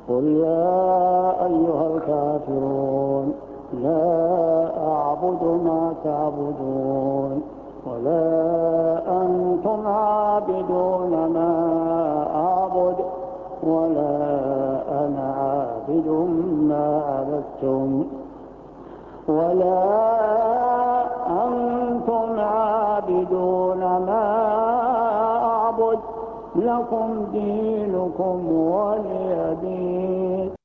قل يا أيها الكافرون لا أعبد ما تعبدون ولا أنتم عابدون ما أعبد ولا أنا عابد ما عبدتم ولا أنتم عابدون ما أعبد لكم دينكم ولي دين.